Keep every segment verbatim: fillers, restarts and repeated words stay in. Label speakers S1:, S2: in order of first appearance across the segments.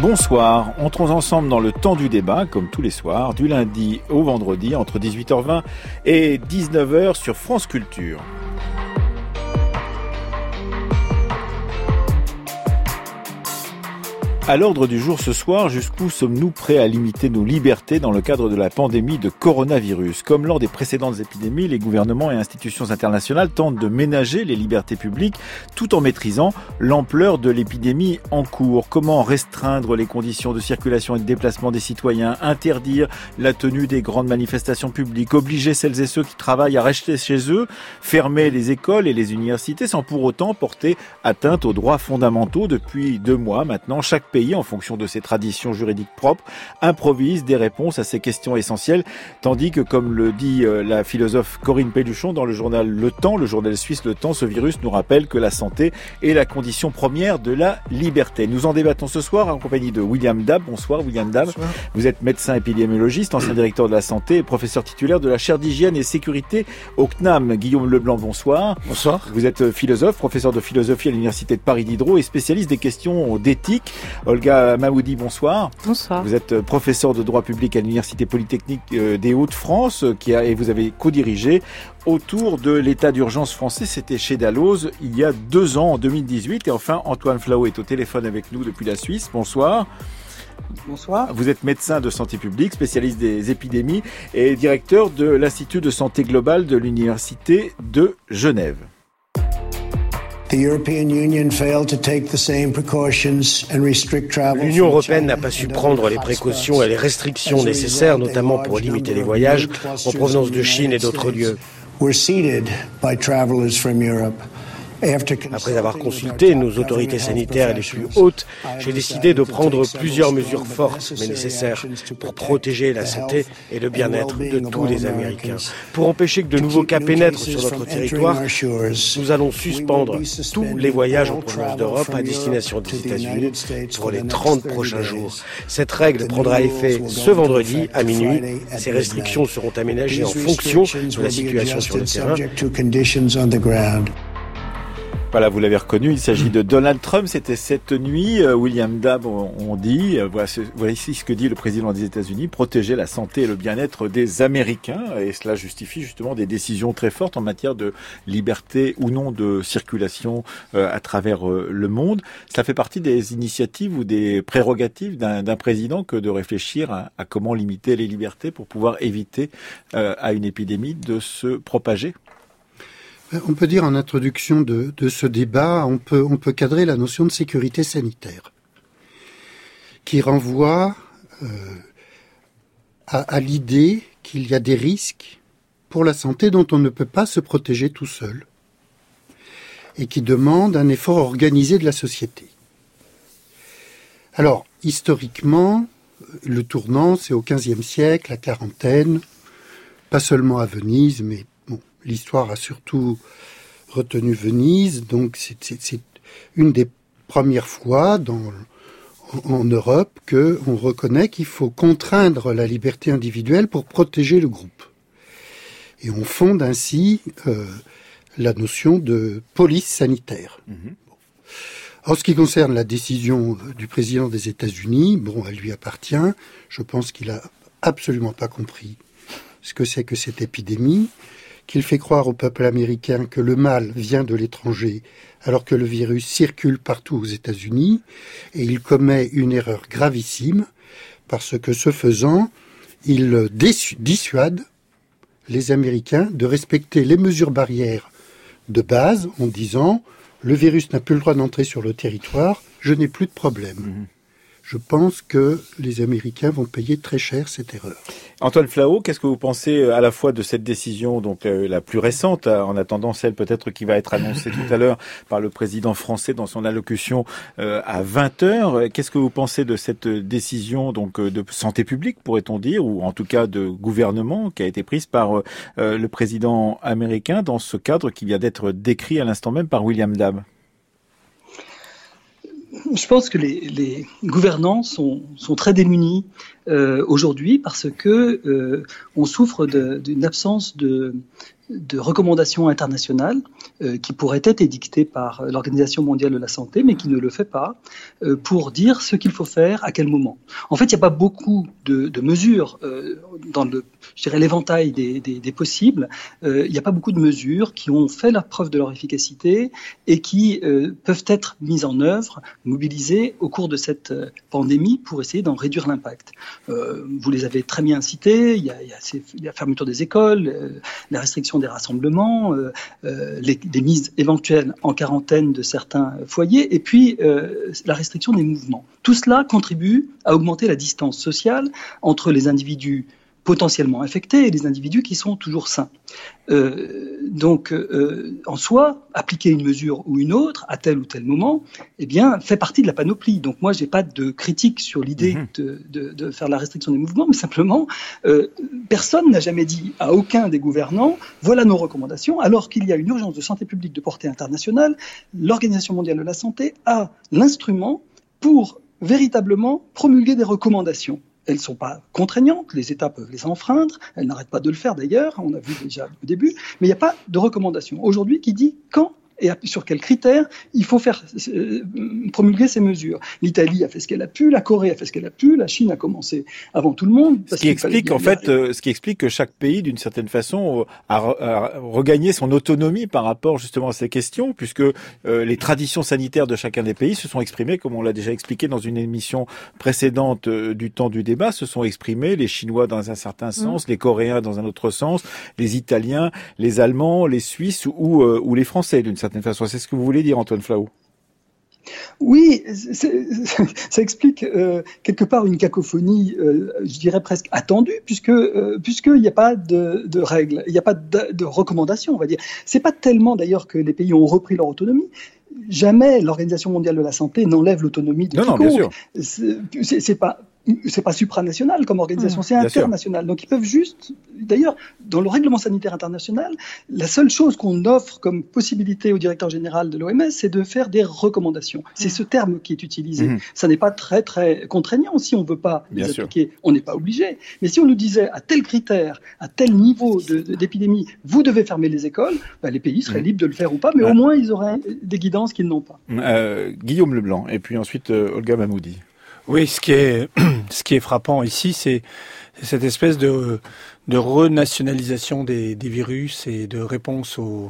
S1: Bonsoir, entrons ensemble dans le temps du débat, comme tous les soirs, du lundi au vendredi, entre dix-huit heures vingt et dix-neuf heures sur France Culture. À l'ordre du jour ce soir, jusqu'où sommes-nous prêts à limiter nos libertés dans le cadre de la pandémie de coronavirus ? Comme lors des précédentes épidémies, les gouvernements et institutions internationales tentent de ménager les libertés publiques tout en maîtrisant l'ampleur de l'épidémie en cours. Comment restreindre les conditions de circulation et de déplacement des citoyens, interdire la tenue des grandes manifestations publiques, obliger celles et ceux qui travaillent à rester chez eux, fermer les écoles et les universités sans pour autant porter atteinte aux droits fondamentaux. Depuis deux mois maintenant, chaque pays, en fonction de ses traditions juridiques propres, improvise des réponses à ces questions essentielles, tandis que, comme le dit euh, la philosophe Corinne Péduchon dans le journal Le Temps, le journal suisse Le Temps, ce virus nous rappelle que la santé est la condition première de la liberté. Nous en débattons ce soir en compagnie de William Dab. Bonsoir William Dab. Bonsoir. Vous êtes médecin épidémiologiste, ancien directeur de la santé et professeur titulaire de la chaire d'hygiène et sécurité au C N A M. Guillaume Leblanc, bonsoir.
S2: Bonsoir.
S1: Vous êtes philosophe, professeur de philosophie à l'université de Paris Diderot et spécialiste des questions d'éthique. Olga Mahmoudi, bonsoir.
S3: Bonsoir.
S1: Vous êtes professeur de droit public à l'Université Polytechnique des Hauts-de-France qui a, et vous avez co-dirigé autour de l'état d'urgence français. C'était chez Dalloz il y a deux ans, en deux mille dix-huit. Et enfin, Antoine Flao est au téléphone avec nous depuis la Suisse. Bonsoir.
S4: Bonsoir.
S1: Vous êtes médecin de santé publique, spécialiste des épidémies et directeur de l'Institut de santé globale de l'Université de Genève.
S5: L'Union européenne n'a pas su prendre les précautions et les restrictions nécessaires, notamment pour limiter les voyages en provenance de Chine et d'autres lieux. Après avoir consulté nos autorités sanitaires les plus hautes, j'ai décidé de prendre plusieurs mesures fortes mais nécessaires pour protéger la santé et le bien-être de tous les Américains. Pour empêcher que de nouveaux cas pénètrent sur notre territoire, nous allons suspendre tous les voyages en provenance d'Europe à destination des États-Unis pour les trente prochains jours. Cette règle prendra effet ce vendredi à minuit. Ces restrictions seront aménagées en fonction de la situation sur le terrain.
S1: Voilà, vous l'avez reconnu, il s'agit de Donald Trump. C'était cette nuit, euh, William Dab, on, on dit, euh, voilà, ce, voilà ici ce que dit le président des États-Unis, protéger la santé et le bien-être des Américains. Et cela justifie justement des décisions très fortes en matière de liberté ou non de circulation euh, à travers euh, le monde. Cela fait partie des initiatives ou des prérogatives d'un, d'un président que de réfléchir à, à comment limiter les libertés pour pouvoir éviter euh, à une épidémie de se propager.
S2: On peut dire en introduction de, de ce débat, on peut, on peut cadrer la notion de sécurité sanitaire, qui renvoie euh, à, à l'idée qu'il y a des risques pour la santé dont on ne peut pas se protéger tout seul, et qui demande un effort organisé de la société. Alors, historiquement, le tournant, c'est au quinzième siècle, la quarantaine, pas seulement à Venise, mais l'histoire a surtout retenu Venise, donc c'est, c'est, c'est une des premières fois dans, en, en Europe qu'on reconnaît qu'il faut contraindre la liberté individuelle pour protéger le groupe. Et on fonde ainsi euh, la notion de police sanitaire. Mmh. En ce qui concerne la décision du président des États-Unis, bon, elle lui appartient. Je pense qu'il a absolument pas compris ce que c'est que cette épidémie, qu'il fait croire au peuple américain que le mal vient de l'étranger alors que le virus circule partout aux États-Unis, et il commet une erreur gravissime parce que, ce faisant, il dissuade les Américains de respecter les mesures barrières de base en disant « le virus n'a plus le droit d'entrer sur le territoire, je n'ai plus de problème mmh. ». Je pense que les Américains vont payer très cher cette erreur.
S1: Antoine Flao, qu'est-ce que vous pensez à la fois de cette décision, donc euh, la plus récente, en attendant celle peut-être qui va être annoncée tout à l'heure par le président français dans son allocution euh, à vingt heures. Qu'est-ce que vous pensez de cette décision donc de santé publique, pourrait-on dire, ou en tout cas de gouvernement, qui a été prise par euh, le président américain dans ce cadre qui vient d'être décrit à l'instant même par William Dab?
S4: Je pense que les, les gouvernants sont, sont très démunis euh, aujourd'hui parce que euh, on souffre de, d'une absence de, de recommandations internationales euh, qui pourraient être édictées par l'Organisation mondiale de la santé, mais qui ne le fait pas, euh, pour dire ce qu'il faut faire à quel moment. En fait, il n'y a pas beaucoup de, de mesures euh, dans le, je dirais, l'éventail des, des, des possibles. Euh, il n'y a pas beaucoup de mesures qui ont fait la preuve de leur efficacité et qui euh, peuvent être mises en œuvre, mobilisées au cours de cette euh, pandémie pour essayer d'en réduire l'impact. Euh, vous les avez très bien cités. Il y a, il y a, ces, il y a la fermeture des écoles, euh, la restriction des rassemblements, euh, euh, les, des mises éventuelles en quarantaine de certains foyers, et puis euh, la restriction des mouvements. Tout cela contribue à augmenter la distance sociale entre les individus potentiellement infectés et les individus qui sont toujours sains. Euh, donc, euh, en soi, appliquer une mesure ou une autre à tel ou tel moment, eh bien, fait partie de la panoplie. Donc, moi, j'ai pas de critique sur l'idée mmh. de, de, de faire la restriction des mouvements, mais simplement, euh, personne n'a jamais dit à aucun des gouvernants, voilà nos recommandations, alors qu'il y a une urgence de santé publique de portée internationale. L'Organisation mondiale de la santé a l'instrument pour véritablement promulguer des recommandations. Elles ne sont pas contraignantes, les États peuvent les enfreindre, elles n'arrêtent pas de le faire d'ailleurs, on a vu déjà au début, mais il n'y a pas de recommandation aujourd'hui qui dit quand et sur quels critères il faut faire euh, promulguer ces mesures. L'Italie a fait ce qu'elle a pu, la Corée a fait ce qu'elle a pu, la Chine a commencé avant tout le monde.
S1: Ce qui explique en fait, euh, ce qui explique que chaque pays, d'une certaine façon, a, a regagné son autonomie par rapport justement à ces questions, puisque euh, les traditions sanitaires de chacun des pays se sont exprimées, comme on l'a déjà expliqué dans une émission précédente euh, du temps du débat, se sont exprimés, les Chinois dans un certain sens, mmh. les Coréens dans un autre sens, les Italiens, les Allemands, les Suisses ou, euh, ou les Français d'une certaine façon. C'est ce que vous voulez dire, Antoine Flahault?
S4: Oui, c'est, ça explique euh, quelque part une cacophonie, euh, je dirais presque attendue, puisque euh, puisqu'il n'y a pas de, de règles, il n'y a pas de, de recommandations, on va dire. C'est pas tellement d'ailleurs que les pays ont repris leur autonomie. Jamais l'Organisation mondiale de la santé n'enlève l'autonomie de quiconque. Non, non, bien sûr. C'est, c'est, c'est pas c'est pas supranational comme organisation, mmh, c'est international. Sûr. Donc ils peuvent juste, d'ailleurs, dans le règlement sanitaire international, la seule chose qu'on offre comme possibilité au directeur général de l'O M S, c'est de faire des recommandations. Mmh. C'est ce terme qui est utilisé. Mmh. Ça n'est pas très très contraignant. Si on veut pas les appliquer, on n'est pas obligé. Mais si on nous disait à tel critère, à tel niveau de, de, d'épidémie, vous devez fermer les écoles, bah, les pays seraient mmh. libres de le faire ou pas, mais ah. au moins ils auraient des guidances qu'ils n'ont pas.
S1: Euh, Guillaume Leblanc, et puis ensuite euh, Olga Mahmoudi.
S3: Oui, ce qui est ce qui est frappant ici, c'est cette espèce de de renationalisation des, des virus et de réponse au,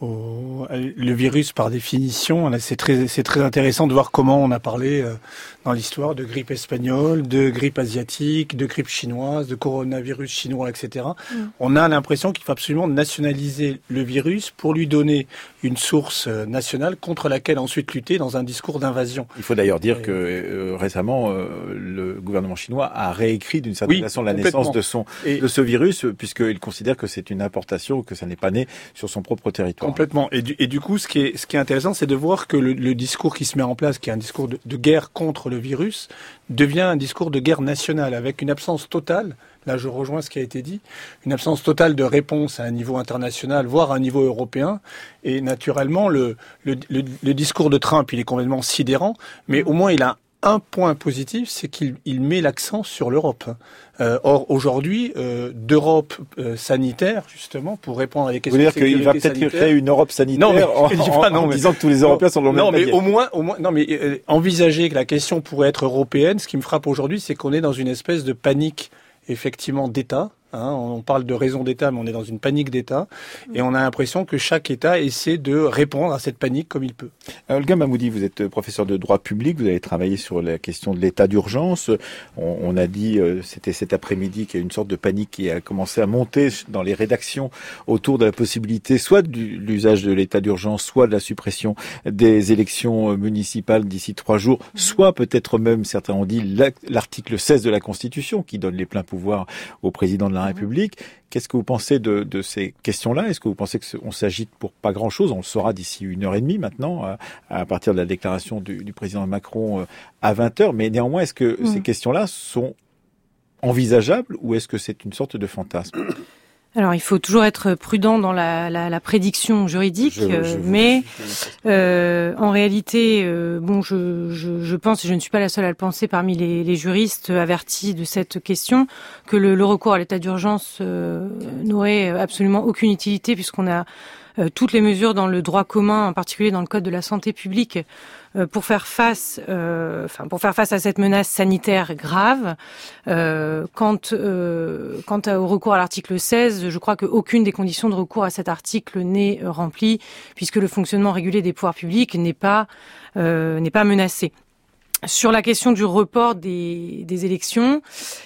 S3: au le virus par définition. C'est très c'est très intéressant de voir comment on a parlé euh, dans l'histoire de grippe espagnole, de grippe asiatique, de grippe chinoise, de coronavirus chinois, et cetera. Mm. On a l'impression qu'il faut absolument nationaliser le virus pour lui donner une source nationale contre laquelle ensuite lutter dans un discours d'invasion.
S1: Il faut d'ailleurs dire et... que euh, récemment euh, le gouvernement chinois a réécrit d'une certaine
S3: oui,
S1: façon la naissance de son et... de ce virus, puisqu'il considère que c'est une importation, que ça n'est pas né sur son propre territoire.
S3: Complètement. Et du, et du coup, ce qui est, ce qui est intéressant, c'est de voir que le, le discours qui se met en place, qui est un discours de, de guerre contre le virus, devient un discours de guerre nationale, avec une absence totale, là je rejoins ce qui a été dit, une absence totale de réponse à un niveau international, voire à un niveau européen. Et naturellement, le, le, le, le discours de Trump, il est complètement sidérant, mais au moins il a un point positif, c'est qu'il il met l'accent sur l'Europe. Euh, or, aujourd'hui, euh, d'Europe euh, sanitaire, justement, pour répondre à des questions de sécurité
S1: sanitaire... Vous voulez dire qu'il va peut-être créer une Europe sanitaire non, mais, en, en, pas, non, en mais, disant que tous les Européens sont dans le
S3: non,
S1: même
S3: mais au moins, au moins, non, mais euh, envisager que la question pourrait être européenne, ce qui me frappe aujourd'hui, c'est qu'on est dans une espèce de panique, effectivement, d'État. Hein, on parle de raison d'État, mais on est dans une panique d'État, et on a l'impression que chaque État essaie de répondre à cette panique comme il peut.
S1: Olga Mahmoudi, vous êtes professeur de droit public, vous avez travaillé sur la question de l'état d'urgence. On, on a dit, euh, c'était cet après-midi, qu'il y a une sorte de panique qui a commencé à monter dans les rédactions autour de la possibilité soit de l'usage de l'état d'urgence, soit de la suppression des élections municipales d'ici trois jours, soit peut-être même, certains ont dit, l'article seize de la Constitution qui donne les pleins pouvoirs au président de la République. Qu'est-ce que vous pensez de, de ces questions-là? Est-ce que vous pensez qu'on s'agite pour pas grand-chose? On le saura d'ici une heure et demie maintenant, à, à partir de la déclaration du, du président Macron à vingt heures. Mais néanmoins, est-ce que mmh. ces questions-là sont envisageables ou est-ce que c'est une sorte de fantasme?
S6: Alors, il faut toujours être prudent dans la, la, la prédiction juridique, je, je, mais euh, en réalité, euh, bon, je, je, je pense, et je ne suis pas la seule à le penser parmi les, les juristes avertis de cette question, que le, le recours à l'état d'urgence euh, n'aurait absolument aucune utilité puisqu'on a euh, toutes les mesures dans le droit commun, en particulier dans le code de la santé publique, euh, pour faire face, euh, enfin pour faire face à cette menace sanitaire grave. Euh, quant, euh, quant au recours à l'article seize, je crois qu'aucune des conditions de recours à cet article n'est euh, remplie, puisque le fonctionnement régulier des pouvoirs publics n'est pas euh, n'est pas menacé. Sur la question du report des, des élections.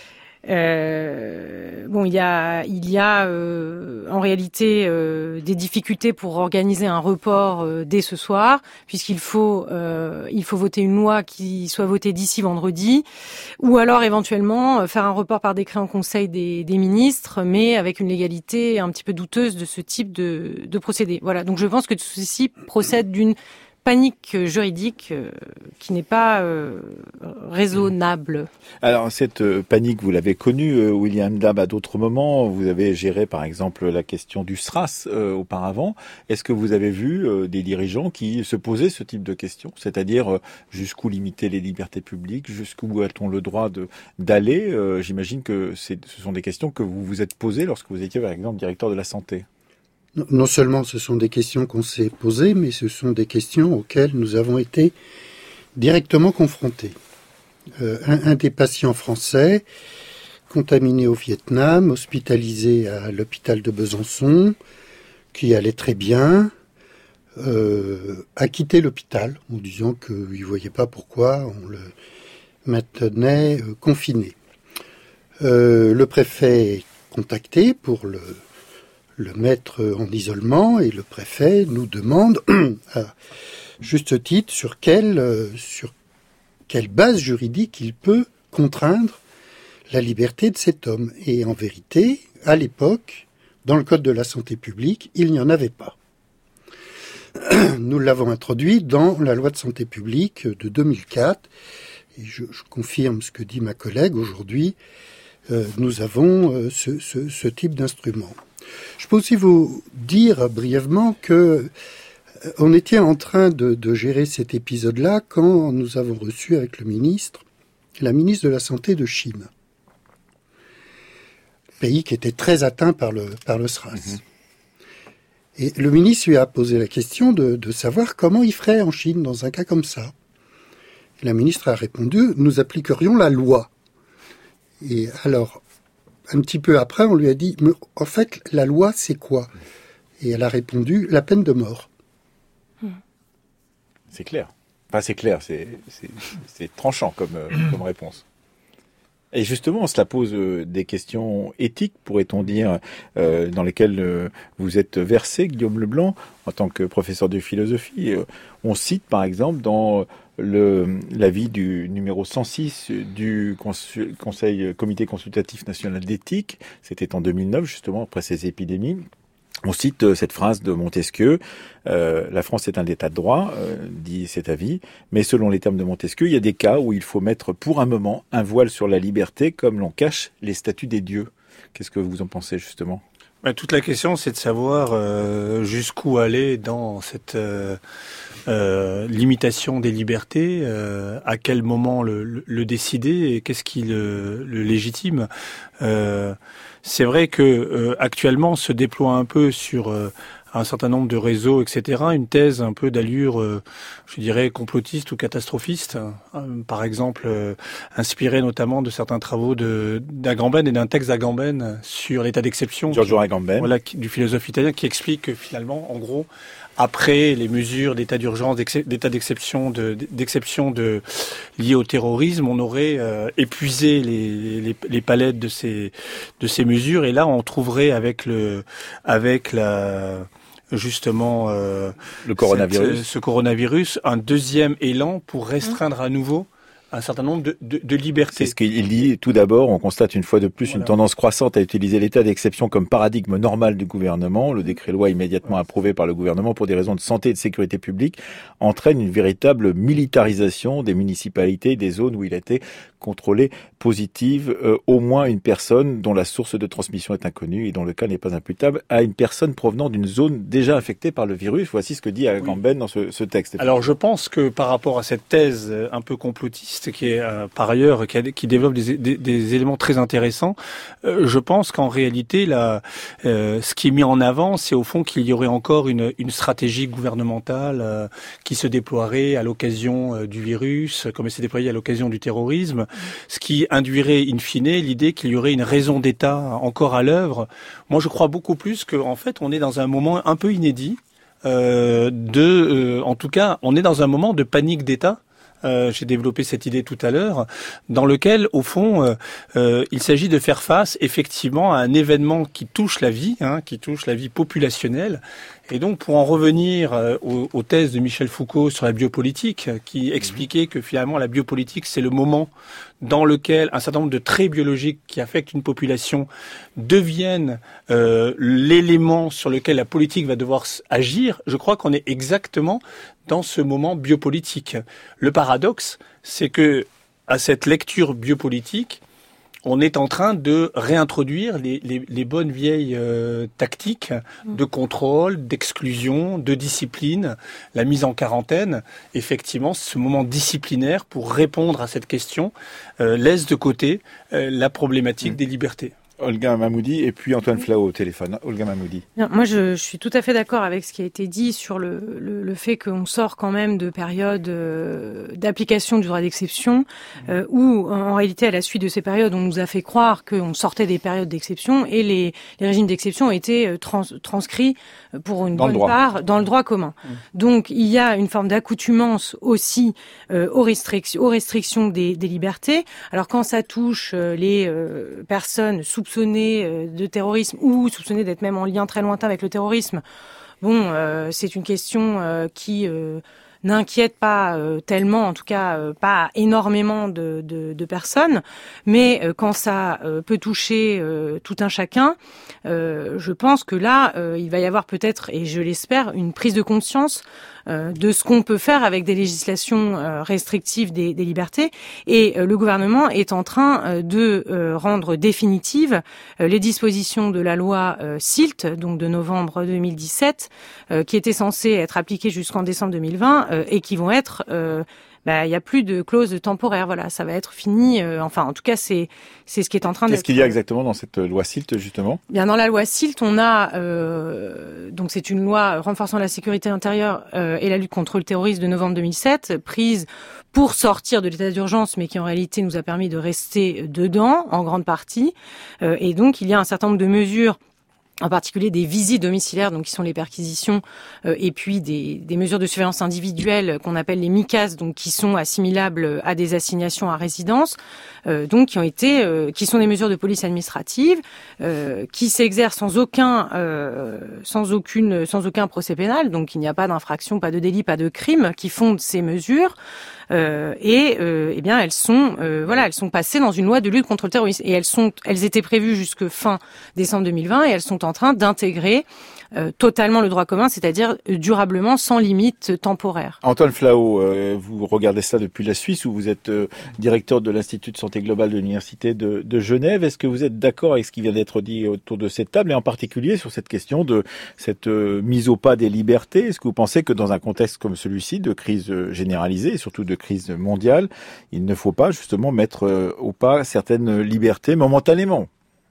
S6: Euh, bon, il y a, il y a euh, en réalité euh, des difficultés pour organiser un report euh, dès ce soir, puisqu'il faut, euh, il faut voter une loi qui soit votée d'ici vendredi, ou alors éventuellement faire un report par décret en Conseil des, des ministres, mais avec une légalité un petit peu douteuse de ce type de, de procédé. Voilà. Donc, je pense que ceci procède d'une panique juridique euh, qui n'est pas euh, raisonnable.
S1: Alors cette euh, panique, vous l'avez connue, euh, William Dab, à d'autres moments. Vous avez géré par exemple la question du S R A S euh, auparavant. Est-ce que vous avez vu euh, des dirigeants qui se posaient ce type de questions, c'est-à-dire euh, jusqu'où limiter les libertés publiques, jusqu'où a-t-on le droit de d'aller euh, J'imagine que c'est, ce sont des questions que vous vous êtes posées lorsque vous étiez par exemple directeur de la santé.
S2: Non seulement ce sont des questions qu'on s'est posées, mais ce sont des questions auxquelles nous avons été directement confrontés. Euh, un, un des patients français, contaminé au Vietnam, hospitalisé à l'hôpital de Besançon, qui allait très bien, euh, a quitté l'hôpital en disant qu'il ne voyait pas pourquoi on le maintenait euh, confiné. Euh, le préfet est contacté pour le le mettre en isolement et le préfet nous demande à juste titre sur quelle, sur quelle base juridique il peut contraindre la liberté de cet homme. Et en vérité, à l'époque, dans le Code de la santé publique, il n'y en avait pas. Nous l'avons introduit dans la loi de santé publique de deux mille quatre et je, je confirme ce que dit ma collègue aujourd'hui, euh, nous avons euh, ce, ce, ce type d'instrument. Je peux aussi vous dire brièvement que on était en train de, de gérer cet épisode-là quand nous avons reçu avec le ministre, la ministre de la Santé de Chine, pays qui était très atteint par le, par le S R A S. Mmh. Et le ministre lui a posé la question de, de savoir comment il ferait en Chine dans un cas comme ça. Et la ministre a répondu, nous appliquerions la loi. Et alors, un petit peu après, on lui a dit, mais en fait, la loi, c'est quoi ? Et elle a répondu, la peine de mort.
S1: C'est clair. Enfin, c'est clair, c'est, c'est, c'est tranchant comme, euh, comme réponse. Et justement, cela pose euh, des questions éthiques, pourrait-on dire, euh, dans lesquelles euh, vous êtes versé, Guillaume Leblanc, en tant que professeur de philosophie. Euh, on cite, par exemple, dans le, l'avis du numéro cent six du Conseil, Conseil Comité consultatif national d'éthique, c'était en deux mille neuf, justement, après ces épidémies. On cite cette phrase de Montesquieu, euh, la France est un état de droit, euh, dit cet avis, mais selon les termes de Montesquieu, il y a des cas où il faut mettre pour un moment un voile sur la liberté, comme l'on cache les statuts des dieux. Qu'est-ce que vous en pensez, justement ?
S3: Ben, toute la question, c'est de savoir euh, jusqu'où aller dans cette euh, euh, limitation des libertés, euh, à quel moment le, le, le décider et qu'est-ce qui le, le légitime. Euh, c'est vrai que euh, actuellement se déploie un peu sur euh, un certain nombre de réseaux, et cetera, une thèse un peu d'allure, euh, je dirais, complotiste ou catastrophiste, euh, par exemple, euh, inspirée notamment de certains travaux de, d'Agamben et d'un texte d'Agamben sur l'état d'exception.
S1: Giorgio Agamben.
S3: Voilà, qui, du philosophe italien, qui explique que finalement, en gros, après les mesures d'état d'urgence, d'état d'exception, de, d'exception de, liées au terrorisme, on aurait euh, épuisé les, les, les palettes de ces, de ces mesures, et là, on trouverait avec le, avec la, justement euh,
S1: le coronavirus.
S3: Cette, ce coronavirus, un deuxième élan pour restreindre à nouveau un certain nombre de, de, de libertés.
S1: C'est ce qu'il dit. Tout d'abord, on constate une fois de plus voilà. une tendance croissante à utiliser l'état d'exception comme paradigme normal du gouvernement. Le décret-loi immédiatement approuvé par le gouvernement pour des raisons de santé et de sécurité publique entraîne une véritable militarisation des municipalités et des zones où il a été contrôlé positive. Euh, au moins une personne dont la source de transmission est inconnue et dont le cas n'est pas imputable à une personne provenant d'une zone déjà infectée par le virus. Voici ce que dit Agamben oui. dans ce, ce texte.
S3: Alors je pense que par rapport à cette thèse un peu complotiste qui est euh, par ailleurs qui, a, qui développe des, des, des éléments très intéressants, euh, je pense qu'en réalité là, euh, ce qui est mis en avant, c'est au fond qu'il y aurait encore une, une stratégie gouvernementale euh, qui se déploierait à l'occasion euh, du virus, comme elle s'est déployée à l'occasion du terrorisme, ce qui induirait in fine l'idée qu'il y aurait une raison d'État encore à l'œuvre. Moi, je crois beaucoup plus qu'en fait, on est dans un moment un peu inédit. Euh, de, euh, en tout cas, on est dans un moment de panique d'État. Euh, j'ai développé cette idée tout à l'heure, dans lequel, au fond, euh, euh, il s'agit de faire face effectivement à un événement qui touche la vie, hein, qui touche la vie populationnelle. Et donc, pour en revenir euh, aux, aux thèses de Michel Foucault sur la biopolitique, qui expliquait que finalement la biopolitique, c'est le moment dans lequel un certain nombre de traits biologiques qui affectent une population deviennent euh, l'élément sur lequel la politique va devoir agir, je crois qu'on est exactement dans ce moment biopolitique. Le paradoxe, c'est que à cette lecture biopolitique, on est en train de réintroduire les, les, les bonnes vieilles euh, tactiques de contrôle, d'exclusion, de discipline, la mise en quarantaine. Effectivement, ce moment disciplinaire pour répondre à cette question euh, laisse de côté euh, la problématique mmh. des libertés.
S1: Olga Mahmoudi et puis Antoine Flau au téléphone. Olga Mahmoudi.
S6: Non, moi, je, je suis tout à fait d'accord avec ce qui a été dit sur le, le, le fait qu'on sort quand même de périodes euh, d'application du droit d'exception, euh, où en réalité, à la suite de ces périodes, on nous a fait croire qu'on sortait des périodes d'exception et les, les régimes d'exception ont été trans, transcrits pour une
S1: dans
S6: bonne part dans le droit commun. Mmh. Donc, il y a une forme d'accoutumance aussi euh, aux restrictions, aux restrictions des, des libertés. Alors, quand ça touche euh, les euh, personnes sous soupçonnés de terrorisme ou soupçonnés d'être même en lien très lointain avec le terrorisme, bon, euh, c'est une question euh, qui euh, n'inquiète pas euh, tellement, en tout cas euh, pas énormément de, de, de personnes, mais euh, quand ça euh, peut toucher euh, tout un chacun, euh, je pense que là, euh, il va y avoir peut-être, et je l'espère, une prise de conscience euh, de ce qu'on peut faire avec des législations euh, restrictives des, des libertés. Et euh, le gouvernement est en train euh, de euh, rendre définitives euh, les dispositions de la loi euh, S I L T, donc de novembre deux mille dix-sept, euh, qui était censée être appliquée jusqu'en décembre deux mille vingt, euh, et qui vont être... Euh, bah, il y a plus de clause temporaire, voilà, ça va être fini. Euh, enfin, en tout cas, c'est c'est ce qui est en train de.
S1: Qu'est-ce qu'il y a exactement dans cette loi S I L T justement ?
S6: Bien, dans la loi S I L T, on a euh, donc c'est une loi renforçant la sécurité intérieure euh, et la lutte contre le terrorisme de novembre deux mille sept, prise pour sortir de l'état d'urgence, mais qui en réalité nous a permis de rester dedans en grande partie. Euh, et donc, il y a un certain nombre de mesures, en particulier des visites domiciliaires, donc qui sont les perquisitions, euh, et puis des, des mesures de surveillance individuelle qu'on appelle les MICAS, donc qui sont assimilables à des assignations à résidence, euh, donc qui ont été, euh, qui sont des mesures de police administrative, euh, qui s'exercent sans aucun, euh, sans aucune, sans aucun procès pénal, donc il n'y a pas d'infraction, pas de délit, pas de crime qui fondent ces mesures. Euh, et euh, eh bien elles sont euh, voilà elles sont passées dans une loi de lutte contre le terrorisme et elles sont elles étaient prévues jusque fin décembre deux mille vingt et elles sont en train d'intégrer euh, totalement le droit commun, c'est-à-dire durablement sans limite temporaire.
S1: Antoine Flau, euh, vous regardez ça depuis la Suisse où vous êtes euh, directeur de l'Institut de santé globale de l'Université de, de Genève. Est-ce que vous êtes d'accord avec ce qui vient d'être dit autour de cette table et en particulier sur cette question de cette euh, mise au pas des libertés ? Est-ce que vous pensez que dans un contexte comme celui-ci de crise généralisée et surtout de crise mondiale, il ne faut pas justement mettre au pas certaines libertés momentanément ?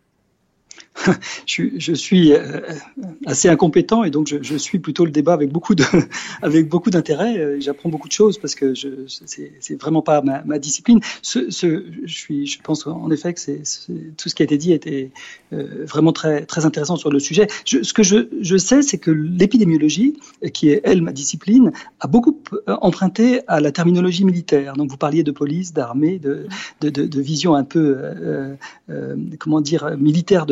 S4: je, je suis assez incompétent et donc je, je suis plutôt le débat avec beaucoup de, avec beaucoup d'intérêt. J'apprends beaucoup de choses parce que je, c'est, c'est vraiment pas ma, ma discipline. Ce, ce, je suis, je pense en effet que c'est, c'est tout ce qui a été dit était euh, vraiment très, très intéressant sur le sujet. Je, ce que je, je sais, c'est que l'épidémiologie, qui est elle ma discipline, a beaucoup emprunté à la terminologie militaire. Donc vous parliez de police, d'armée, de, de, de, de vision un peu, euh, euh, comment dire, militaire de la situation.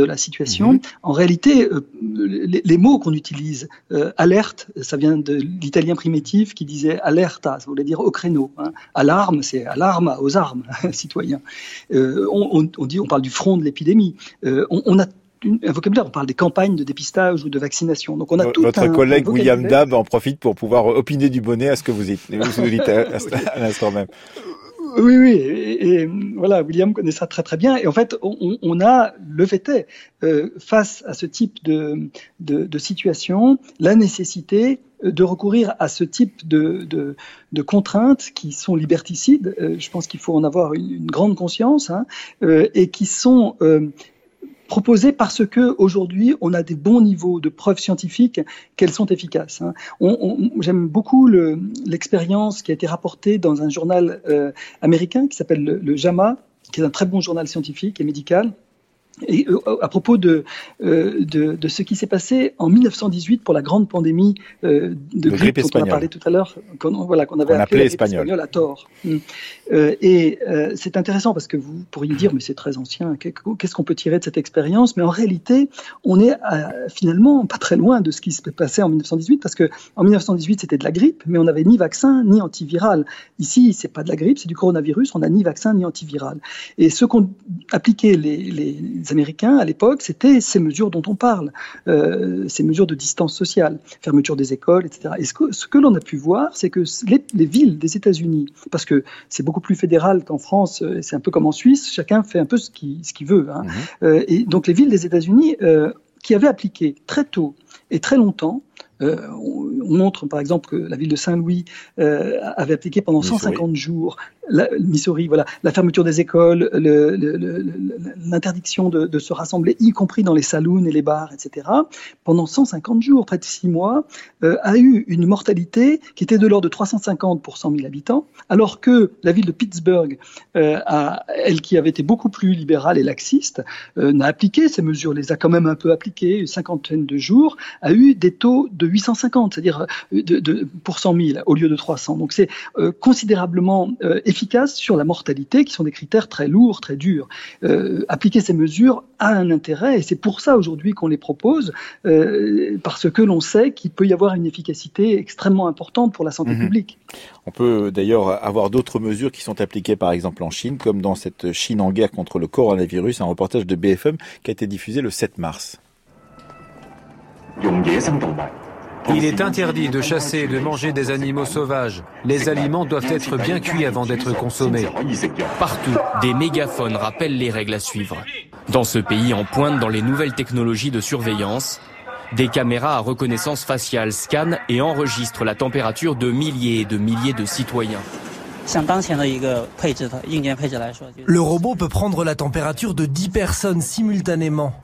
S4: situation. Mmh. En réalité, euh, les, les mots qu'on utilise, euh, alerte, ça vient de l'italien primitif qui disait alerta, ça voulait dire au créneau. Hein. Alarme, c'est alarme aux armes, citoyens. Euh, on, on dit, on parle du front de l'épidémie. Euh, on, on a un vocabulaire, on parle des campagnes de dépistage ou de vaccination. Donc on a tout
S1: Votre
S4: un,
S1: collègue
S4: un
S1: William Dab en profite pour pouvoir opiner du bonnet à ce que vous dites, vous dites à, à l'instant même.
S4: Oui, oui, et, et voilà, William connaît ça très très bien. Et en fait, on, on a, le fait est, euh, face à ce type de, de, de situation, la nécessité de recourir à ce type de, de, de contraintes qui sont liberticides. Euh, je pense qu'il faut en avoir une, une grande conscience, hein, euh, et qui sont euh, proposées parce que aujourd'hui on a des bons niveaux de preuves scientifiques qu'elles sont efficaces. Hein. On, on, j'aime beaucoup le, l'expérience qui a été rapportée dans un journal euh, américain qui s'appelle le, le JAMA, qui est un très bon journal scientifique et médical. Et euh, à propos de, euh, de, de ce qui s'est passé en mille neuf cent dix-huit pour la grande pandémie euh, de grippe, grippe dont on a parlé tout à l'heure, qu'on, voilà, qu'on avait
S1: on
S4: appelé la grippe
S1: espagnole.
S4: espagnole à tort. Mmh. Euh, et euh, c'est intéressant parce que vous pourriez dire, mais c'est très ancien, qu'est-ce qu'on peut tirer de cette expérience? Mais en réalité, on est à, finalement pas très loin de ce qui s'est passé en mille neuf cent dix-huit, parce que en mille neuf cent dix-huit, c'était de la grippe, mais on n'avait ni vaccin ni antiviral. Ici, c'est pas de la grippe, c'est du coronavirus, on n'a ni vaccin ni antiviral. Et ce qu'ont appliqué les, les Américains à l'époque, c'était ces mesures dont on parle, euh, ces mesures de distance sociale, fermeture des écoles, et cetera. Et ce que, ce que l'on a pu voir, c'est que les, les villes des États-Unis, parce que c'est beaucoup plus fédéral qu'en France, c'est un peu comme en Suisse, chacun fait un peu ce qu'il, ce qu'il veut. Hein. Mmh. Euh, et donc les villes des États-Unis euh, qui avaient appliqué très tôt et très longtemps. Euh, on, on montre par exemple que la ville de Saint-Louis euh, avait appliqué pendant Missouri. cent cinquante jours, la, Missouri, voilà, la fermeture des écoles, le, le, le, l'interdiction de, de se rassembler, y compris dans les saloons et les bars, et cetera. Pendant cent cinquante jours, près de six mois, euh, a eu une mortalité qui était de l'ordre de trois cent cinquante pour cent mille habitants, alors que la ville de Pittsburgh, euh, a, elle qui avait été beaucoup plus libérale et laxiste, euh, n'a appliqué ces mesures, les a quand même un peu appliquées, une cinquantaine de jours, a eu des taux de huit cent cinquante, c'est-à-dire de, de, pour cent mille au lieu de trois cents. Donc c'est euh, considérablement euh, efficace sur la mortalité, qui sont des critères très lourds, très durs. Euh, appliquer ces mesures a un intérêt, et c'est pour ça aujourd'hui qu'on les propose, euh, parce que l'on sait qu'il peut y avoir une efficacité extrêmement importante pour la santé mmh. publique.
S1: On peut d'ailleurs avoir d'autres mesures qui sont appliquées par exemple en Chine, comme dans cette Chine en guerre contre le coronavirus, un reportage de B F M qui a été diffusé le sept mars.
S7: Il est interdit de chasser et de manger des animaux sauvages. Les aliments doivent être bien cuits avant d'être consommés.
S8: Partout, des mégaphones rappellent les règles à suivre. Dans ce pays en pointe dans les nouvelles technologies de surveillance, des caméras à reconnaissance faciale scannent et enregistrent la température de milliers et de milliers de citoyens.
S9: Le robot peut prendre la température de dix personnes simultanément.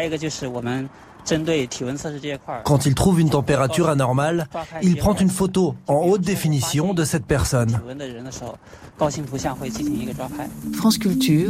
S9: Quand il trouve une température anormale, il prend une photo en haute définition de cette personne.
S10: France Culture.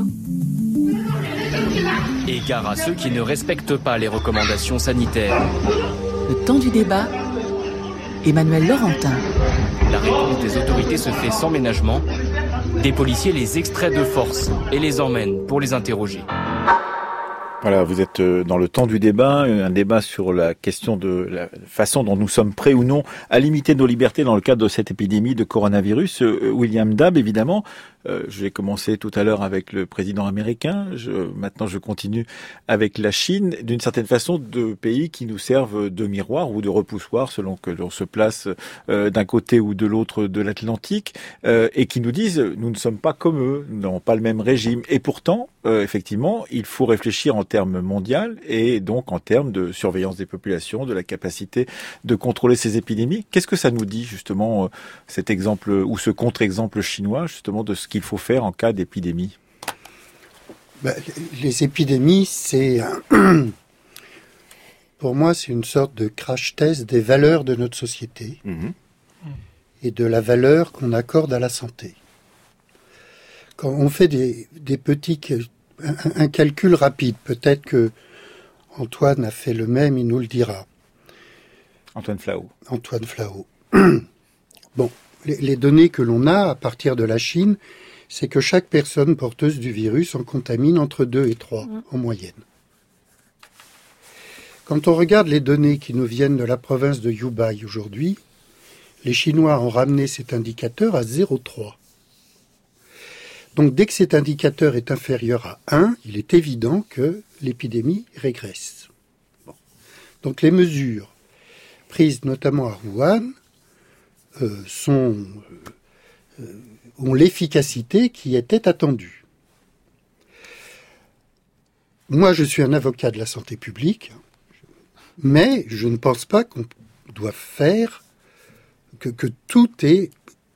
S8: Et gare à ceux qui ne respectent pas les recommandations sanitaires.
S10: Le temps du débat, Emmanuel Laurentin.
S8: La réponse des autorités se fait sans ménagement. Des policiers les extraient de force et les emmènent pour les interroger.
S1: Voilà, vous êtes dans le temps du débat, un débat sur la question de la façon dont nous sommes prêts ou non à limiter nos libertés dans le cadre de cette épidémie de coronavirus. William Dab, évidemment, euh, j'ai commencé tout à l'heure avec le président américain, je, maintenant je continue avec la Chine, d'une certaine façon deux pays qui nous servent de miroir ou de repoussoir selon que l'on se place euh, d'un côté ou de l'autre de l'Atlantique, euh, et qui nous disent nous ne sommes pas comme eux, nous n'avons pas le même régime, et pourtant, euh, effectivement, il faut réfléchir en termes mondial et donc en termes de surveillance des populations, de la capacité de contrôler ces épidémies. Qu'est-ce que ça nous dit justement cet exemple ou ce contre-exemple chinois justement de ce qu'il faut faire en cas d'épidémie?
S2: Ben, les épidémies, c'est un... pour moi, c'est une sorte de crash test des valeurs de notre société mmh. et de la valeur qu'on accorde à la santé. Quand on fait des, des petits... Un, un calcul rapide, peut-être que Antoine a fait le même, il nous le dira.
S1: Antoine Flau.
S2: Antoine Flau. Bon, les, les données que l'on a à partir de la Chine, c'est que chaque personne porteuse du virus en contamine entre deux et trois mmh. en moyenne. Quand on regarde les données qui nous viennent de la province de Hubei aujourd'hui, les Chinois ont ramené cet indicateur à zéro virgule trois. Donc dès que cet indicateur est inférieur à un, il est évident que l'épidémie régresse. Bon. Donc les mesures prises notamment à Wuhan euh, sont, euh, ont l'efficacité qui était attendue. Moi, je suis un avocat de la santé publique, mais je ne pense pas qu'on doit faire que, que tout est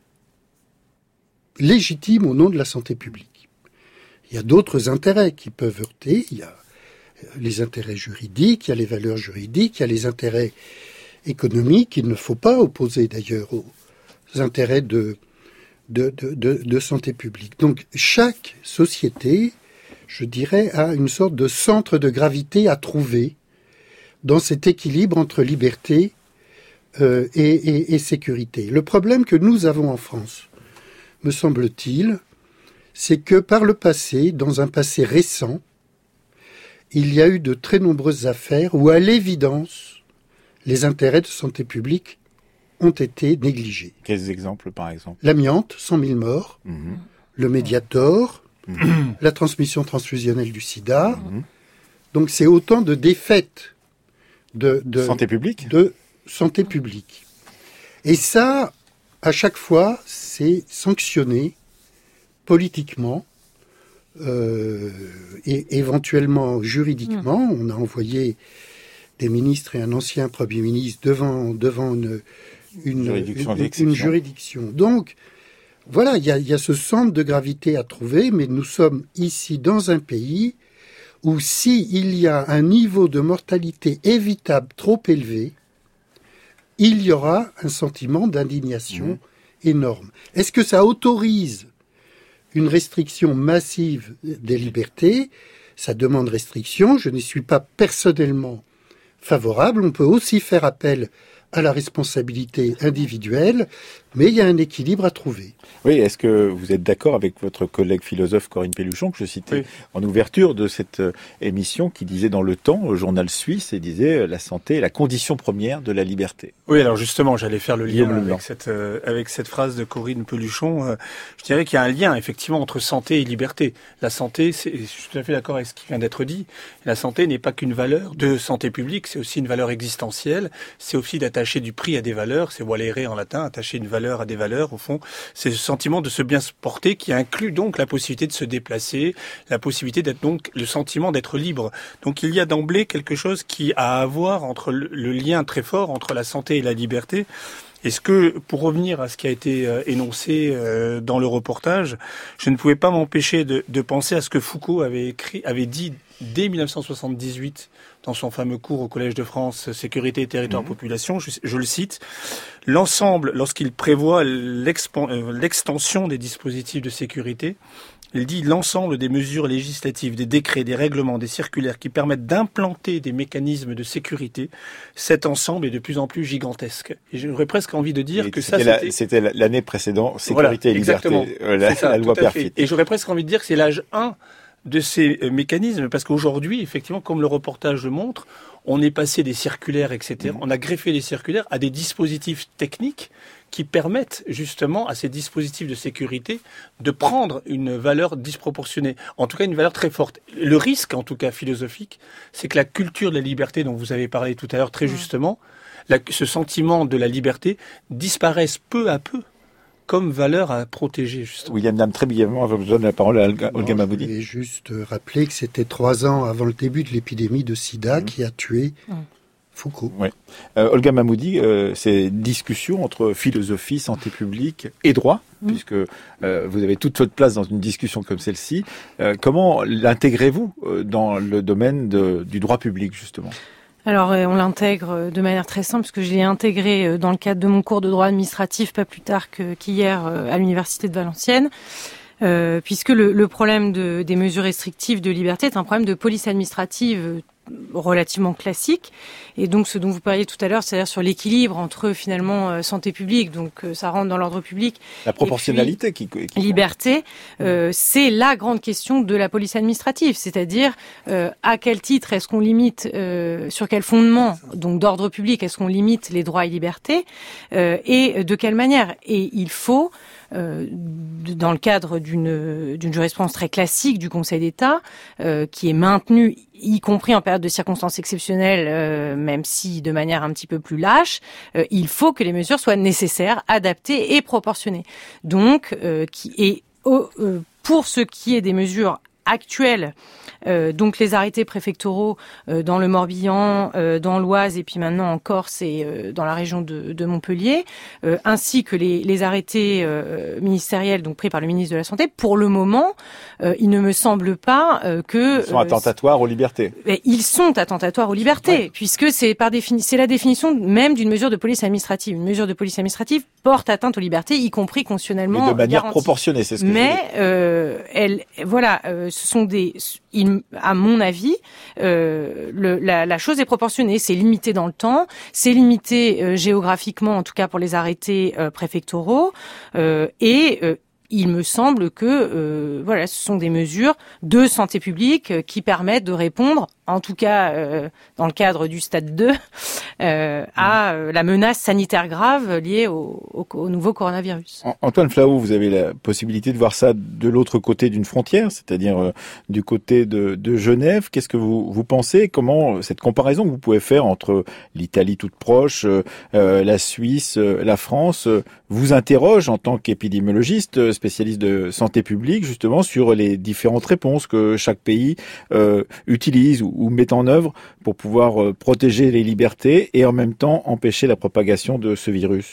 S2: légitime au nom de la santé publique. Il y a d'autres intérêts qui peuvent heurter. Il y a les intérêts juridiques, il y a les valeurs juridiques, il y a les intérêts économiques. Il ne faut pas opposer d'ailleurs aux intérêts de, de, de, de, de santé publique. Donc chaque société, je dirais, a une sorte de centre de gravité à trouver dans cet équilibre entre liberté euh, et, et, et sécurité. Le problème que nous avons en France, me semble-t-il, c'est que par le passé, dans un passé récent, il y a eu de très nombreuses affaires où, à l'évidence, les intérêts de santé publique ont été négligés.
S1: Quels exemples, par exemple ?
S2: L'amiante, cent mille morts, mmh. le Mediator,
S1: mmh.
S2: la transmission transfusionnelle du sida. Mmh. Donc c'est autant de défaites de, de
S1: santé publique.
S2: De santé publique. Et ça, à chaque fois, c'est sanctionné politiquement euh, et éventuellement juridiquement. Mmh. On a envoyé des ministres et un ancien Premier ministre devant, devant une, une,
S1: juridiction,
S2: une, une juridiction. Donc, voilà, il y a, y a ce centre de gravité à trouver, mais nous sommes ici dans un pays où s'il y a un niveau de mortalité évitable trop élevé, il y aura un sentiment d'indignation mmh. énorme. Est-ce que ça autorise une restriction massive des libertés ? Ça demande restriction. Je n'y suis pas personnellement favorable. On peut aussi faire appel à la responsabilité individuelle, mais il y a un équilibre à trouver.
S1: Oui, est-ce que vous êtes d'accord avec votre collègue philosophe Corinne Pelluchon, que je citais oui. en ouverture de cette émission, qui disait dans Le Temps, au journal suisse, et disait « La santé est la condition première de la liberté ».
S3: Oui, alors justement, j'allais faire le lien avec cette, euh, avec cette phrase de Corinne Pelluchon. Euh, je dirais qu'il y a un lien, effectivement, entre santé et liberté. La santé, c'est, je suis tout à fait d'accord avec ce qui vient d'être dit, la santé n'est pas qu'une valeur de santé publique, c'est aussi une valeur existentielle, c'est aussi d'attacher du prix à des valeurs, c'est valere en latin, attacher une valeur à des valeurs, au fond, c'est ce sentiment de se bien se porter qui inclut donc la possibilité de se déplacer, la possibilité d'être donc, le sentiment d'être libre. Donc il y a d'emblée quelque chose qui a à voir entre le, le lien très fort entre la santé et la liberté. Est-ce que, pour revenir à ce qui a été euh, énoncé euh, dans le reportage, je ne pouvais pas m'empêcher de, de penser à ce que Foucault avait écrit, avait dit dès mille neuf cent soixante-dix-huit dans son fameux cours au Collège de France, Sécurité, Territoire, mmh. Population, je, je le cite, l'ensemble, lorsqu'il prévoit l'extension des dispositifs de sécurité, il dit l'ensemble des mesures législatives, des décrets, des règlements, des circulaires qui permettent d'implanter des mécanismes de sécurité, cet ensemble est de plus en plus gigantesque. Et j'aurais presque envie de dire et que ça,
S1: c'était... C'était l'année précédente, sécurité voilà, et liberté, euh, la, ça, la loi Perfit.
S3: Et j'aurais presque envie de dire que c'est l'âge un de ces mécanismes, parce qu'aujourd'hui, effectivement, comme le reportage le montre, on est passé des circulaires, et cetera. Mmh. On a greffé les circulaires à des dispositifs techniques qui permettent justement à ces dispositifs de sécurité de prendre une valeur disproportionnée, en tout cas une valeur très forte. Le risque, en tout cas philosophique, c'est que la culture de la liberté dont vous avez parlé tout à l'heure très mmh. justement, la, ce sentiment de la liberté disparaisse peu à peu comme valeur à protéger, justement.
S1: William Dam, très brièvement, avant que je donne la parole à Olga, Olga Mahmoudi.
S2: Je vais juste rappeler que c'était trois ans avant le début de l'épidémie de sida mmh. qui a tué mmh. Foucault.
S1: Oui. Euh, Olga Mahmoudi, euh, ces discussions entre philosophie, santé publique et droit, mmh. puisque euh, vous avez toute votre place dans une discussion comme celle-ci, euh, comment l'intégrez-vous dans le domaine de, du droit public, justement ?
S6: Alors, on l'intègre de manière très simple, puisque je l'ai intégré dans le cadre de mon cours de droit administratif, pas plus tard que, qu'hier à l'université de Valenciennes, euh, puisque le, le problème de, des mesures restrictives de liberté est un problème de police administrative relativement classique. Et donc, ce dont vous parliez tout à l'heure, c'est-à-dire sur l'équilibre entre finalement euh, santé publique, donc euh, ça rentre dans l'ordre public,
S1: la proportionnalité qui, qui
S6: liberté, euh, c'est la grande question de la police administrative, c'est-à-dire euh, à quel titre est-ce qu'on limite, euh, sur quel fondement, donc d'ordre public, est-ce qu'on limite les droits et libertés, euh, et de quelle manière. Et il faut Euh, dans le cadre d'une, d'une jurisprudence très classique du Conseil d'État, euh, qui est maintenue, y compris en période de circonstances exceptionnelles, euh, même si de manière un petit peu plus lâche, euh, il faut que les mesures soient nécessaires, adaptées et proportionnées. Donc, euh, qui est, euh, pour ce qui est des mesures actuelles, euh, donc les arrêtés préfectoraux euh, dans le Morbihan, euh, dans l'Oise et puis maintenant en Corse et euh, dans la région de, de Montpellier, euh, ainsi que les, les arrêtés euh, ministériels donc pris par le ministre de la Santé. Pour le moment, euh, il ne me semble pas euh, que
S1: ils sont attentatoires euh, aux libertés.
S6: Ils sont attentatoires aux libertés, ouais. puisque c'est par défini- c'est la définition même d'une mesure de police administrative. Une mesure de police administrative porte atteinte aux libertés, y compris constitutionnellement.
S1: Mais de manière
S6: garantie.
S1: proportionnée, c'est ce que
S6: Mais
S1: je
S6: euh, elle, voilà, euh, ce sont des, il, à mon avis, euh, le, la, la chose est proportionnée. C'est limité dans le temps, c'est limité euh, géographiquement, en tout cas pour les arrêtés euh, préfectoraux, euh, et euh, il me semble que euh, voilà, ce sont des mesures de santé publique euh, qui permettent de répondre, en tout cas euh, dans le cadre du stade deux, euh, à euh, la menace sanitaire grave liée au, au, au nouveau coronavirus.
S1: Antoine Flahault, vous avez la possibilité de voir ça de l'autre côté d'une frontière, c'est-à-dire euh, du côté de, de Genève. Qu'est-ce que vous, vous pensez? Comment cette comparaison que vous pouvez faire entre l'Italie toute proche, euh, la Suisse, euh, la France, euh, vous interroge en tant qu'épidémiologiste, spécialiste de santé publique, justement, sur les différentes réponses que chaque pays euh, utilise ou, ou met en œuvre pour pouvoir euh, protéger les libertés et en même temps empêcher la propagation de ce virus?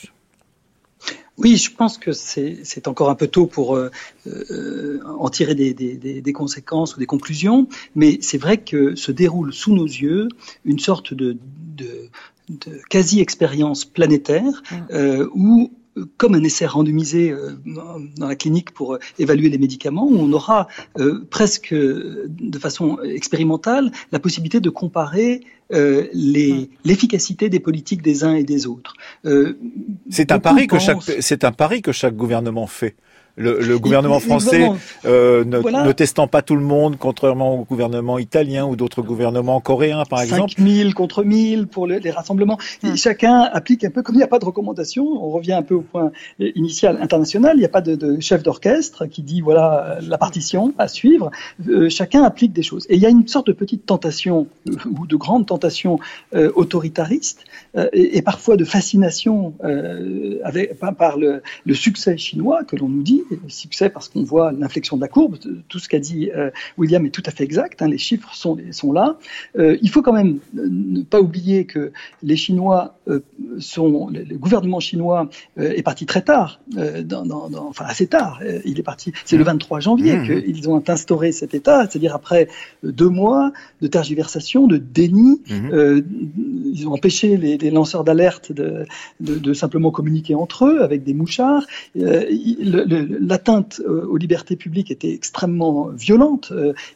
S4: Oui, je pense que c'est, c'est encore un peu tôt pour euh, euh, en tirer des, des, des conséquences ou des conclusions, mais c'est vrai que se déroule sous nos yeux une sorte de, de, de quasi-expérience planétaire euh, où comme un essai randomisé euh, dans la clinique pour euh, évaluer les médicaments, où on aura euh, presque euh, de façon expérimentale la possibilité de comparer euh, les, l'efficacité des politiques des uns et des autres. Euh,
S1: c'est un pari que chaque, c'est un pari que chaque gouvernement fait. Le, le gouvernement français euh, ne, voilà. ne testant pas tout le monde, contrairement au gouvernement italien ou d'autres gouvernements coréens, par exemple.
S4: cinq mille contre mille pour le, les rassemblements. Et chacun applique un peu, comme il n'y a pas de recommandation, on revient un peu au point initial international, il n'y a pas de, de chef d'orchestre qui dit voilà la partition à suivre, euh, chacun applique des choses. Et il y a une sorte de petite tentation, euh, ou de grande tentation euh, autoritariste, euh, et, et parfois de fascination euh, avec, par, par le, le succès chinois que l'on nous dit, succès parce qu'on voit l'inflexion de la courbe. Tout ce qu'a dit euh, William est tout à fait exact, hein, les chiffres sont, sont là. Euh, il faut quand même ne pas oublier que les Chinois euh, sont, le, le gouvernement chinois euh, est parti très tard, euh, dans, dans, dans, enfin assez tard. Euh, il est parti, c'est le vingt-trois janvier mmh. qu'ils ont instauré cet état, c'est-à-dire après deux mois de tergiversation, de déni. Mmh. Euh, ils ont empêché les, les lanceurs d'alerte de, de, de simplement communiquer entre eux avec des mouchards. Euh, le, le, l'atteinte aux libertés publiques était extrêmement violente.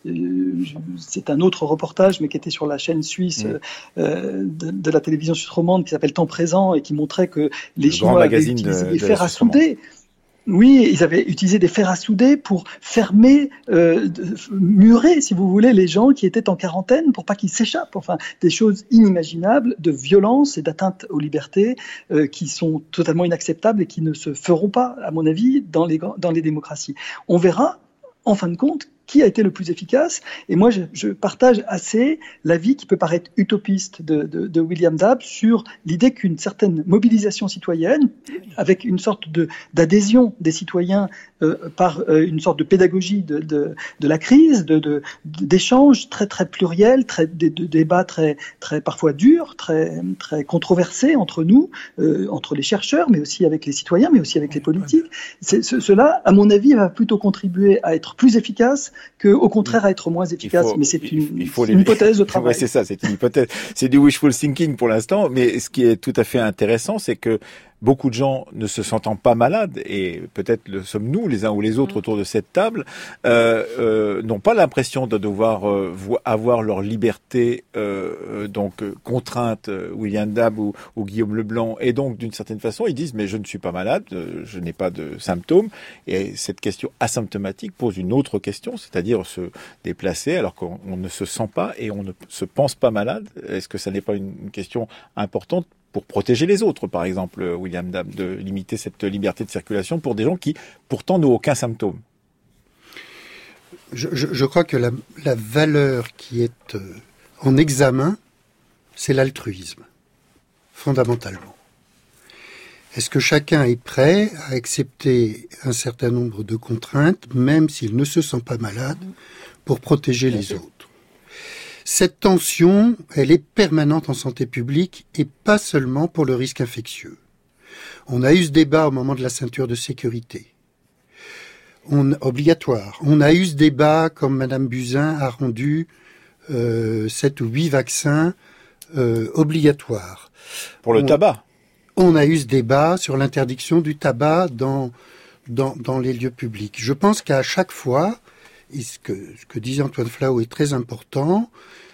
S4: C'est un autre reportage, mais qui était sur la chaîne suisse mmh. de, de la télévision suisse romande, qui s'appelle Temps présent, et qui montrait que les le Chinois avaient utilisé de, des fers à souder. Oui, ils avaient utilisé des fers à souder pour fermer, euh, murer, si vous voulez, les gens qui étaient en quarantaine pour pas qu'ils s'échappent. Enfin, des choses inimaginables de violence et d'atteinte aux libertés euh, qui sont totalement inacceptables et qui ne se feront pas, à mon avis, dans les, dans les démocraties. On verra, en fin de compte, qui a été le plus efficace. Et moi, je, je partage assez l'avis qui peut paraître utopiste de, de, de William Dabb sur l'idée qu'une certaine mobilisation citoyenne, avec une sorte de, d'adhésion des citoyens euh, par euh, une sorte de pédagogie de, de, de la crise, de, de, d'échanges très très pluriels, très, de, de débats très, très parfois durs, très, très controversés entre nous, euh, entre les chercheurs, mais aussi avec les citoyens, mais aussi avec les politiques. C'est, ce, cela, à mon avis, va plutôt contribuer à être plus efficace que, au contraire, à être moins efficace. Faut, mais c'est une, il faut c'est les... une hypothèse de travail.
S1: Ouais, c'est ça, c'est une hypothèse. C'est du wishful thinking pour l'instant, mais ce qui est tout à fait intéressant, c'est que beaucoup de gens ne se sentant pas malades, et peut-être le sommes-nous les uns ou les autres autour de cette table, euh, euh, n'ont pas l'impression de devoir euh, avoir leur liberté euh, donc euh, contrainte, euh, William Dab ou, ou Guillaume Leblanc, et donc d'une certaine façon ils disent mais je ne suis pas malade, euh, je n'ai pas de symptômes, et cette question asymptomatique pose une autre question, c'est-à-dire se déplacer alors qu'on on ne se sent pas et on ne se pense pas malade. Est-ce que ça n'est pas une, une question importante pour protéger les autres, par exemple, William Dab, de limiter cette liberté de circulation pour des gens qui, pourtant, n'ont aucun symptôme?
S2: Je, je, je crois que la, la valeur qui est euh, en examen, c'est l'altruisme, fondamentalement. Est-ce que chacun est prêt à accepter un certain nombre de contraintes, même s'il ne se sent pas malade, pour protéger Bien les sûr. autres? Cette tension, elle est permanente en santé publique et pas seulement pour le risque infectieux. On a eu ce débat au moment de la ceinture de sécurité. On, obligatoire. On a eu ce débat comme Madame Buzyn a rendu euh, sept ou huit vaccins euh, obligatoires.
S1: Pour le
S2: on,
S1: tabac.
S2: On a eu ce débat sur l'interdiction du tabac dans, dans, dans les lieux publics. Je pense qu'à chaque fois, et ce que, ce que disait Antoine Flahault est très important,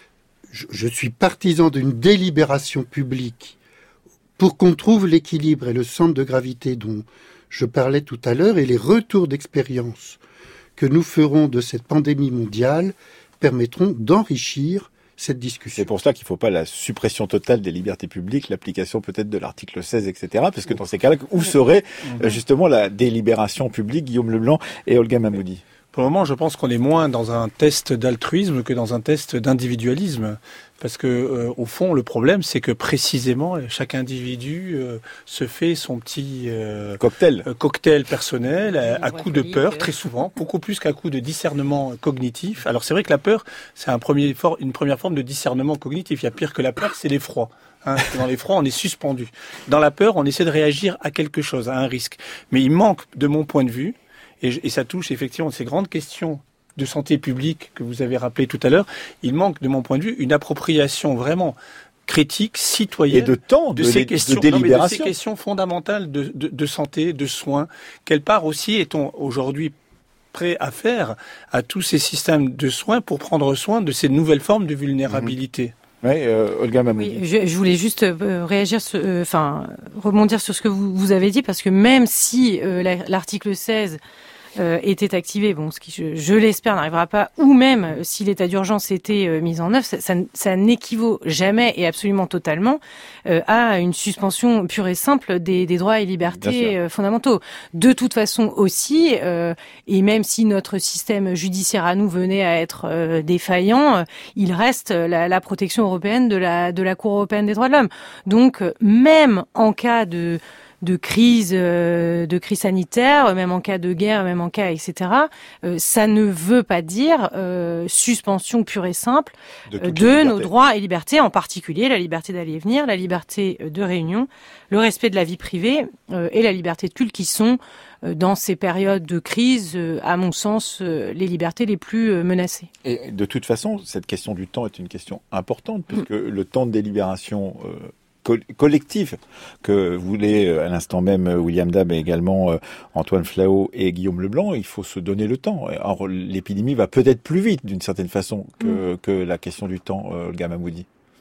S2: je, je suis partisan d'une délibération publique pour qu'on trouve l'équilibre et le centre de gravité dont je parlais tout à l'heure, et les retours d'expérience que nous ferons de cette pandémie mondiale permettront d'enrichir cette discussion.
S1: C'est pour ça qu'il ne faut pas la suppression totale des libertés publiques, l'application peut-être de l'article seize, et cetera. Parce que dans ces cas-là, où serait justement la délibération publique, Guillaume Leblanc et Olga Mahmoudi?
S3: Pour le moment, je pense qu'on est moins dans un test d'altruisme que dans un test d'individualisme. Parce que, euh, au fond, le problème, c'est que précisément, chaque individu euh, se fait son petit euh,
S1: cocktail.
S3: Euh, cocktail personnel à, à coup de peur, très souvent, beaucoup plus qu'à coup de discernement cognitif. Alors, c'est vrai que la peur, c'est un premier for- une première forme de discernement cognitif. Il y a pire que la peur, c'est l'effroi. Hein, dans l'effroi, on est suspendu. Dans la peur, on essaie de réagir à quelque chose, à un risque. Mais il manque, de mon point de vue, et, et ça touche effectivement ces grandes questions de santé publique que vous avez rappelé tout à l'heure, il manque, de mon point de vue, une appropriation vraiment critique, citoyenne,
S1: et de temps,
S3: de,
S1: de,
S3: ces
S1: de,
S3: questions,
S1: de délibération,
S3: non, mais de ces questions fondamentales de, de, de santé, de soins. Quelle part aussi est-on aujourd'hui prêt à faire à tous ces systèmes de soins pour prendre soin de ces nouvelles formes de vulnérabilité?
S1: Mmh. Oui, euh, Olga Mahmoudi.
S6: Oui, je, je voulais juste euh, réagir, sur, euh, enfin rebondir sur ce que vous, vous avez dit, parce que même si euh, la, l'article seize Euh, était activé, bon, ce qui, je, je l'espère, n'arrivera pas, ou même euh, si l'état d'urgence était euh, mis en œuvre, ça, ça, ça n'équivaut jamais et absolument totalement euh, à une suspension pure et simple des, des droits et libertés euh, fondamentaux. De toute façon aussi, euh, et même si notre système judiciaire à nous venait à être euh, défaillant, euh, il reste la, la protection européenne de la, de la Cour européenne des droits de l'homme. Donc, euh, même en cas de de crise, euh, de crise sanitaire, même en cas de guerre, même en cas, et cetera. Euh, ça ne veut pas dire euh, suspension pure et simple de, euh, de nos droits et libertés, en particulier la liberté d'aller et venir, la liberté de réunion, le respect de la vie privée euh, et la liberté de culte, qui sont euh, dans ces périodes de crise, euh, à mon sens, euh, les libertés les plus euh, menacées.
S1: Et de toute façon, cette question du temps est une question importante, puisque mmh. le temps de délibération euh, collectif que voulaient à l'instant même William Dab et également Antoine Flahault et Guillaume Leblanc, il faut se donner le temps. Or, l'épidémie va peut-être plus vite d'une certaine façon que, mmh. que la question du temps, Olga Mahmoudi.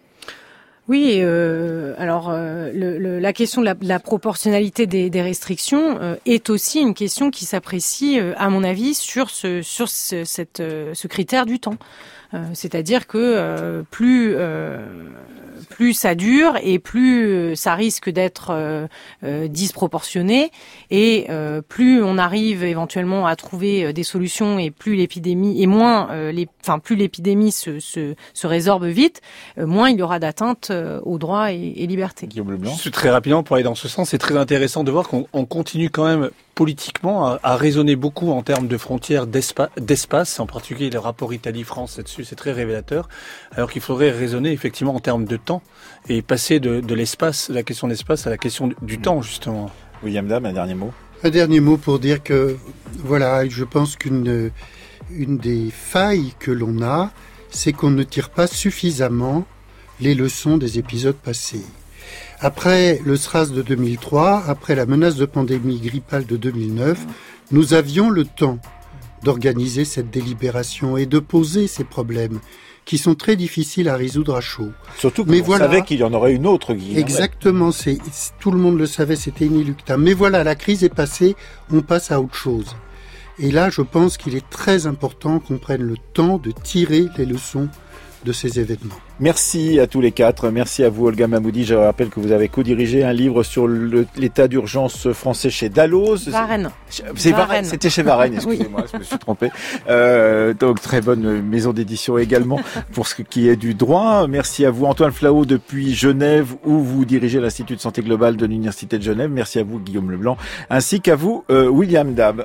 S6: Oui, euh, alors euh, le, le, la question de la, de la proportionnalité des, des restrictions euh, est aussi une question qui s'apprécie, euh, à mon avis, sur ce sur ce, cette, euh, ce critère du temps. Euh, c'est-à-dire que euh, plus euh, plus ça dure et plus ça risque d'être euh, euh, disproportionné, et euh, plus on arrive éventuellement à trouver des solutions, et plus l'épidémie et moins euh, les, enfin plus l'épidémie se, se, se résorbe vite, euh, moins il y aura d'atteinte euh, aux droits et, et libertés.
S1: Guillaume Leblanc.
S3: Juste très rapidement pour aller dans ce sens, c'est très intéressant de voir qu'on on continue quand même politiquement à, à raisonner beaucoup en termes de frontières d'espace, d'espace, en particulier le rapport Italie-France là-dessus, c'est très révélateur, alors qu'il faudrait raisonner effectivement en termes de temps et passer de, de l'espace, la question de l'espace à la question du, du temps, justement.
S1: William Dab, un dernier mot.
S2: Un dernier mot pour dire que, voilà, je pense qu'une une des failles que l'on a, c'est qu'on ne tire pas suffisamment les leçons des épisodes passés. Après le SRAS de deux mille trois, après la menace de pandémie grippale de deux mille neuf, nous avions le temps d'organiser cette délibération et de poser ces problèmes qui sont très difficiles à résoudre à chaud.
S1: Surtout qu'on voilà, savait qu'il y en aurait une autre, Guy.
S2: Exactement, c'est, tout le monde le savait, c'était inéluctable. Mais voilà, la crise est passée, on passe à autre chose. Et là, je pense qu'il est très important qu'on prenne le temps de tirer les leçons de ces événements.
S1: Merci à tous les quatre. Merci à vous, Olga Mahmoudi. Je rappelle que vous avez co-dirigé un livre sur le, l'état d'urgence français chez Dalloz.
S6: Varenne.
S1: C'est Varenne. C'était chez Varenne, excusez-moi, oui. Je me suis trompé. Euh, donc, très bonne maison d'édition également pour ce qui est du droit. Merci à vous, Antoine Flahault, depuis Genève, où vous dirigez l'Institut de santé globale de l'Université de Genève. Merci à vous, Guillaume Leblanc, ainsi qu'à vous, euh, William Dab.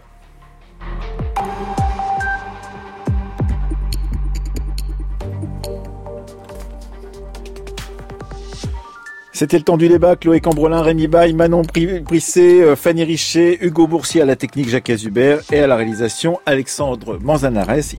S1: C'était le temps du débat. Chloé Cambrelin, Rémi Baille, Manon Brisset, Fanny Richet, Hugo Boursier à la technique, Jacques Azubert et à la réalisation, Alexandre Manzanares.